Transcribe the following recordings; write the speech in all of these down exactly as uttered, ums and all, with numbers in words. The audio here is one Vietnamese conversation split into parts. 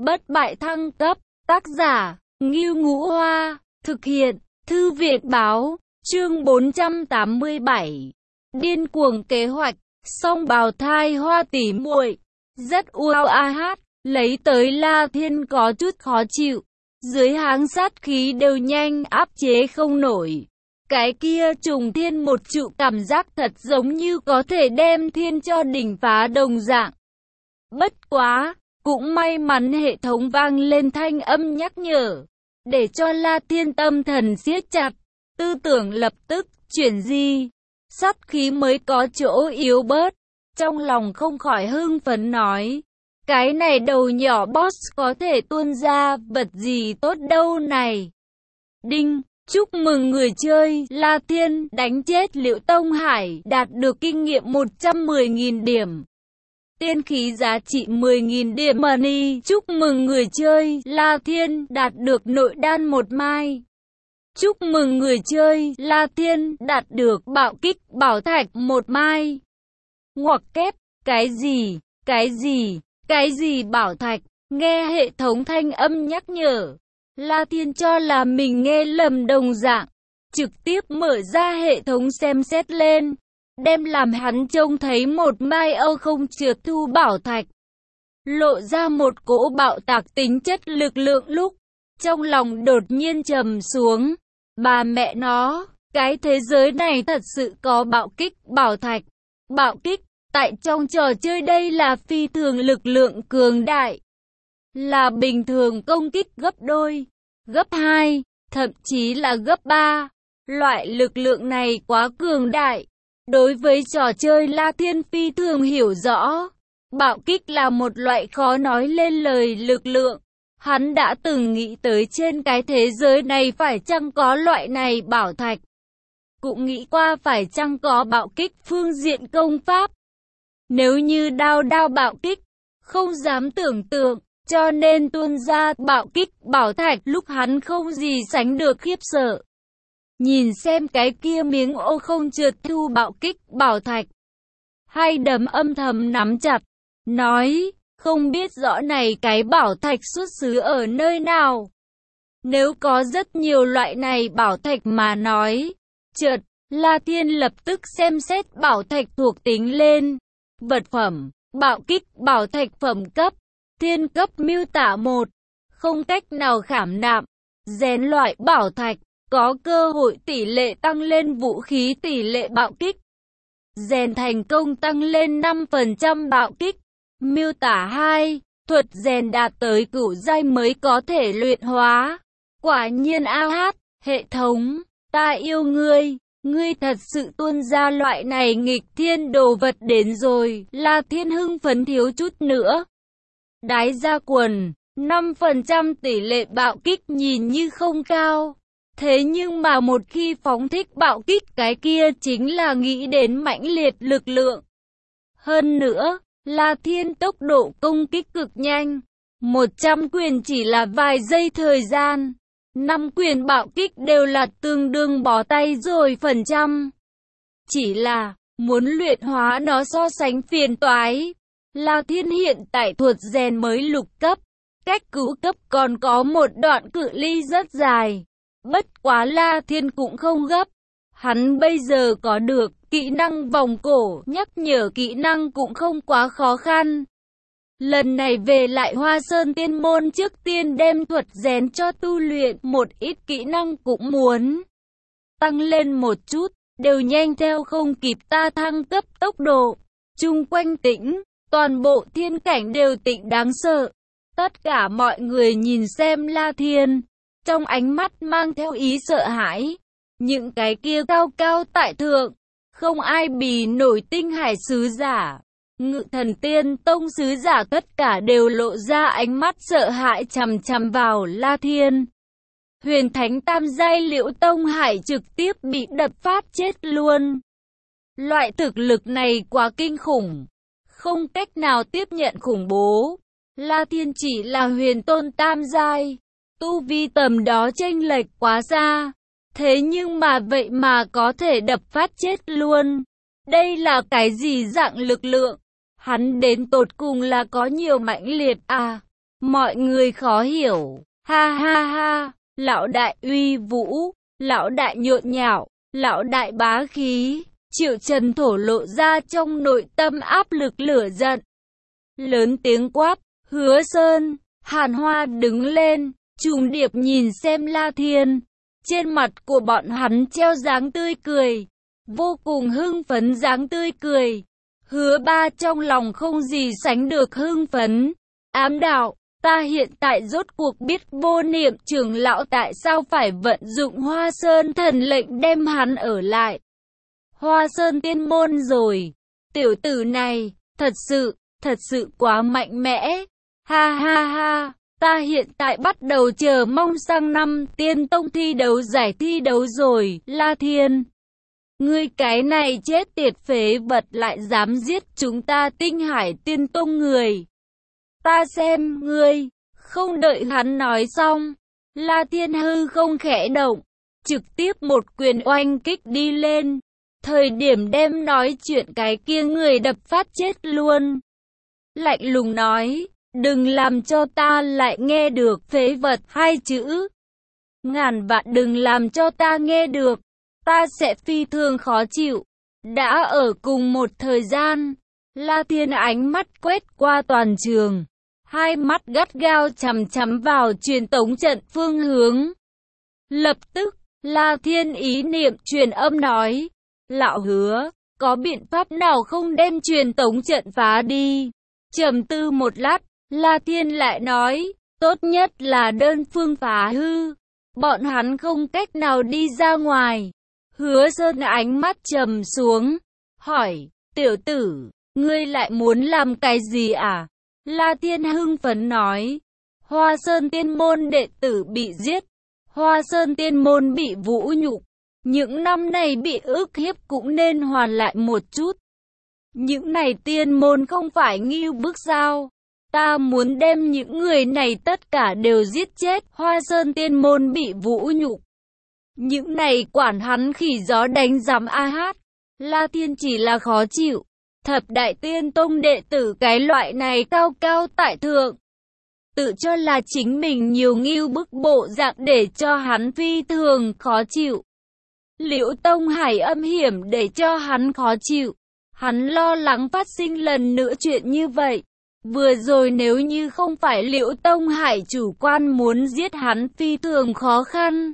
Bất bại thăng cấp, tác giả, Ngưu Ngũ Hoa, thực hiện, Thư viện Báo, chương bốn trăm tám mươi bảy. Điên cuồng kế hoạch, song bào thai hoa tỉ muội, rất uau a hát, lấy tới La Thiên có chút khó chịu, dưới háng sát khí đều nhanh áp chế không nổi. Cái kia trùng thiên một trụ cảm giác thật giống như có thể đem thiên cho đỉnh phá đồng dạng. Bất quá, cũng may mắn hệ thống vang lên thanh âm nhắc nhở, để cho La Thiên tâm thần siết chặt, tư tưởng lập tức chuyển di, sát khí mới có chỗ yếu bớt. Trong lòng không khỏi hưng phấn nói, cái này đầu nhỏ boss có thể tuôn ra vật gì tốt đâu này. Đinh, chúc mừng người chơi La Thiên đánh chết Liễu Tông Hải, đạt được kinh nghiệm một trăm mười nghìn điểm. Tiên khí giá trị mười nghìn điểm money. Chúc mừng người chơi La Thiên đạt được nội đan một mai. Chúc mừng người chơi La Thiên đạt được bạo kích bảo thạch một mai. Ngoặc kép, cái gì, cái gì, cái gì bảo thạch, nghe hệ thống thanh âm nhắc nhở. La Thiên cho là mình nghe lầm đồng dạng, trực tiếp mở ra hệ thống xem xét lên, đem làm hắn trông thấy một mai âu không trượt thu bảo thạch, lộ ra một cỗ bạo tạc tính chất lực lượng lúc, trong lòng đột nhiên trầm xuống, bà mẹ nó, cái thế giới này thật sự có bạo kích bảo thạch, bạo kích, tại trong trò chơi đây là phi thường lực lượng cường đại, là bình thường công kích gấp đôi, gấp hai, thậm chí là gấp ba, loại lực lượng này quá cường đại. Đối với trò chơi La Thiên phi thường hiểu rõ, bạo kích là một loại khó nói lên lời lực lượng. Hắn đã từng nghĩ tới trên cái thế giới này phải chăng có loại này bảo thạch. Cũng nghĩ qua phải chăng có bạo kích phương diện công pháp. Nếu như đao đao bạo kích, không dám tưởng tượng, cho nên tuôn ra bạo kích bảo thạch lúc hắn không gì sánh được khiếp sợ. Nhìn xem cái kia miếng ô không trượt thu bạo kích bảo thạch, hai đấm âm thầm nắm chặt, nói, không biết rõ này cái bảo thạch xuất xứ ở nơi nào. Nếu có rất nhiều loại này bảo thạch mà nói, chợt, La Thiên lập tức xem xét bảo thạch thuộc tính lên. Vật phẩm, bạo kích bảo thạch phẩm cấp, thiên cấp miêu tả một, không cách nào khảm nạm, rèn loại bảo thạch. Có cơ hội tỷ lệ tăng lên vũ khí tỷ lệ bạo kích. Rèn thành công tăng lên năm phần trăm bạo kích. Miêu tả hai, thuật rèn đạt tới cửu giai mới có thể luyện hóa. Quả nhiên a hát, hệ thống, ta yêu ngươi, ngươi thật sự tuôn ra loại này nghịch thiên đồ vật đến rồi. La Thiên hưng phấn thiếu chút nữa đái ra quần, năm phần trăm tỷ lệ bạo kích nhìn như không cao. Thế nhưng mà một khi phóng thích bạo kích cái kia chính là nghĩ đến mãnh liệt lực lượng. Hơn nữa, La Thiên tốc độ công kích cực nhanh. một trăm quyền chỉ là vài giây thời gian. năm quyền bạo kích đều là tương đương bó tay rồi phần trăm. Chỉ là, muốn luyện hóa nó so sánh phiền toái. La Thiên hiện tại thuật rèn mới lục cấp. Cách cứu cấp còn có một đoạn cự ly rất dài. Bất quá La Thiên cũng không gấp. Hắn bây giờ có được kỹ năng vòng cổ, nhắc nhở kỹ năng cũng không quá khó khăn. Lần này về lại Hoa Sơn Tiên Môn trước tiên đem thuật rèn cho tu luyện một ít kỹ năng cũng muốn tăng lên một chút, đều nhanh theo không kịp ta thăng cấp tốc độ. Chung quanh tĩnh, toàn bộ thiên cảnh đều tĩnh đáng sợ. Tất cả mọi người nhìn xem La Thiên, trong ánh mắt mang theo ý sợ hãi. Những cái kia cao cao tại thượng, không ai bì nổi tinh hải sứ giả, Ngự Thần Tiên Tông sứ giả tất cả đều lộ ra ánh mắt sợ hãi chằm chằm vào La Thiên. Huyền Thánh Tam giai Liễu Tông Hải trực tiếp bị đập phát chết luôn. Loại thực lực này quá kinh khủng, không cách nào tiếp nhận khủng bố. La Thiên chỉ là huyền tôn tam giai, tu vi tầm đó chênh lệch quá xa, thế nhưng mà vậy mà có thể đập phát chết luôn. Đây là cái gì dạng lực lượng? Hắn đến tột cùng là có nhiều mãnh liệt à? Mọi người khó hiểu, ha ha ha, lão đại uy vũ, lão đại nhộn nhạo, lão đại bá khí. Triệu Trần thổ lộ ra trong nội tâm áp lực lửa giận. Lớn tiếng quát, Hứa Sơn, Hàn Hoa đứng lên, trùng điệp nhìn xem La Thiên. Trên mặt của bọn hắn treo dáng tươi cười, vô cùng hưng phấn dáng tươi cười. Hứa Ba trong lòng không gì sánh được hưng phấn. Ám đạo, ta hiện tại rốt cuộc biết Vô Niệm trưởng lão tại sao phải vận dụng Hoa Sơn thần lệnh đem hắn ở lại Hoa Sơn tiên môn rồi. Tiểu tử này, thật sự, thật sự quá mạnh mẽ. Ha ha ha, ta hiện tại bắt đầu chờ mong sang năm tiên tông thi đấu giải thi đấu rồi. La Thiên, ngươi cái này chết tiệt phế vật lại dám giết chúng ta Tinh Hải tiên tông người. Ta xem ngươi. Không đợi hắn nói xong, La Thiên hư không khẽ động, trực tiếp một quyền oanh kích đi lên. Thời điểm đem nói chuyện cái kia người đập phát chết luôn. Lạnh lùng nói, đừng làm cho ta lại nghe được phế vật hai chữ. Ngàn vạn đừng làm cho ta nghe được, ta sẽ phi thường khó chịu. Đã ở cùng một thời gian, La Thiên ánh mắt quét qua toàn trường. Hai mắt gắt gao chằm chằm vào truyền tống trận phương hướng. Lập tức, La Thiên ý niệm truyền âm nói, lão Hứa, có biện pháp nào không đem truyền tống trận phá đi? Trầm tư một lát, La Thiên lại nói, tốt nhất là đơn phương phá hư. Bọn hắn không cách nào đi ra ngoài. Hứa Sơn ánh mắt trầm xuống, hỏi, tiểu tử, ngươi lại muốn làm cái gì à? La Thiên hưng phấn nói, Hoa Sơn tiên môn đệ tử bị giết, Hoa Sơn tiên môn bị vũ nhục, những năm này bị ức hiếp cũng nên hoàn lại một chút. Những này tiên môn không phải ngưu bức sao? Ta muốn đem những người này tất cả đều giết chết. Hoa Sơn tiên môn bị vũ nhục, những này quản hắn khỉ gió đánh giám a hát. La Thiên chỉ là khó chịu. Thập đại tiên tông đệ tử cái loại này cao cao tại thượng, tự cho là chính mình nhiều ngưu bức bộ dạng để cho hắn phi thường khó chịu. Liễu Tông Hải âm hiểm để cho hắn khó chịu. Hắn lo lắng phát sinh lần nữa chuyện như vậy. Vừa rồi nếu như không phải Liễu Tông Hải chủ quan muốn giết hắn phi thường khó khăn.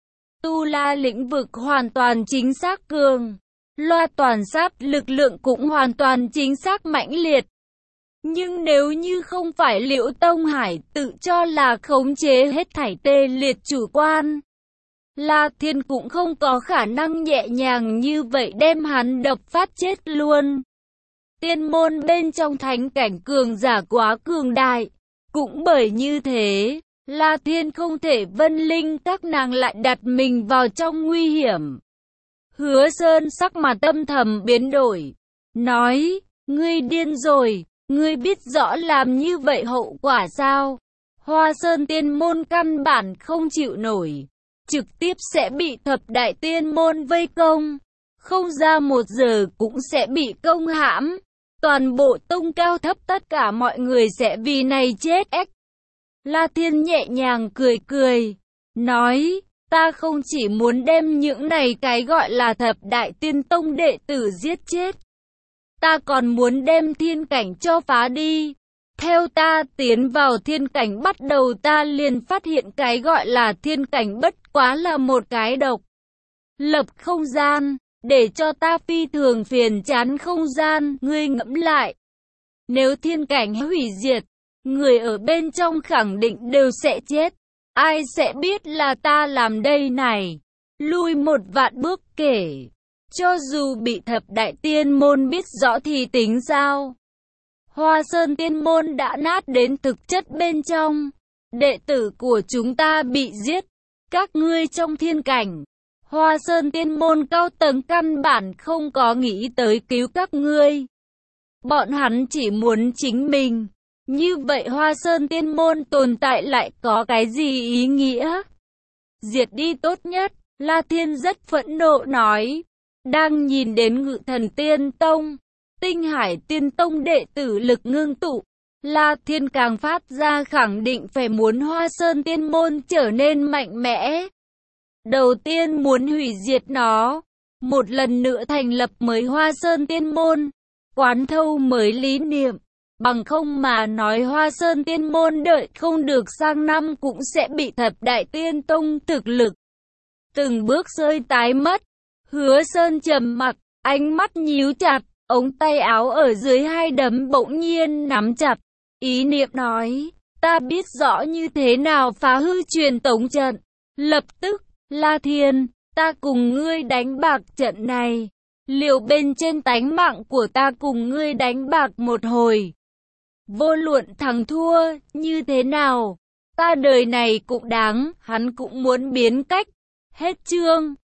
Tu La lĩnh vực hoàn toàn chính xác cường. Loa toàn sát lực lượng cũng hoàn toàn chính xác mãnh liệt. Nhưng nếu như không phải Liễu Tông Hải tự cho là khống chế hết thảy tê liệt chủ quan, La Thiên cũng không có khả năng nhẹ nhàng như vậy đem hắn đập phát chết luôn. Tiên môn bên trong thánh cảnh cường giả quá cường đại. Cũng bởi như thế, La Thiên không thể vân linh các nàng lại đặt mình vào trong nguy hiểm. Hứa Sơn sắc mặt âm thầm biến đổi, nói, ngươi điên rồi, ngươi biết rõ làm như vậy hậu quả sao? Hoa Sơn tiên môn căn bản không chịu nổi, trực tiếp sẽ bị thập đại tiên môn vây công, không ra một giờ cũng sẽ bị công hãm, toàn bộ tông cao thấp tất cả mọi người sẽ vì này chết ếch. La Thiên nhẹ nhàng cười cười, nói, ta không chỉ muốn đem những này cái gọi là thập đại tiên tông đệ tử giết chết, ta còn muốn đem thiên cảnh cho phá đi. Theo ta tiến vào thiên cảnh bắt đầu ta liền phát hiện cái gọi là thiên cảnh bất quá là một cái độc lập không gian, để cho ta phi thường phiền chán không gian. Ngươi ngẫm lại, nếu thiên cảnh hủy diệt, người ở bên trong khẳng định đều sẽ chết. Ai sẽ biết là ta làm đây này? Lui một vạn bước kể, cho dù bị thập đại tiên môn biết rõ thì tính sao? Hoa Sơn tiên môn đã nát đến thực chất bên trong. Đệ tử của chúng ta bị giết. Các ngươi trong thiên cảnh, Hoa Sơn tiên môn cao tầng căn bản không có nghĩ tới cứu các ngươi. Bọn hắn chỉ muốn chính mình. Như vậy Hoa Sơn tiên môn tồn tại lại có cái gì ý nghĩa? Diệt đi tốt nhất. La Thiên rất phẫn nộ nói. Đang nhìn đến Ngự Thần Tiên Tông, Tinh Hải Tiên Tông đệ tử lực ngưng tụ, La Thiên càng phát ra khẳng định phải muốn Hoa Sơn Tiên Môn trở nên mạnh mẽ. Đầu tiên muốn hủy diệt nó, một lần nữa thành lập mới Hoa Sơn Tiên Môn, quán thâu mới lý niệm. Bằng không mà nói Hoa Sơn Tiên Môn đợi không được sang năm cũng sẽ bị Thập Đại Tiên Tông thực lực từng bước rơi tái mất. Hứa Sơn trầm mặc, ánh mắt nhíu chặt, ống tay áo ở dưới hai đấm bỗng nhiên nắm chặt. Ý niệm nói, ta biết rõ như thế nào phá hư truyền tống trận. Lập tức, La Thiên, ta cùng ngươi đánh bạc trận này. Liệu bên trên tánh mạng của ta cùng ngươi đánh bạc một hồi. Vô luận thắng thua, như thế nào? Ta đời này cũng đáng, hắn cũng muốn biến cách. Hết chương.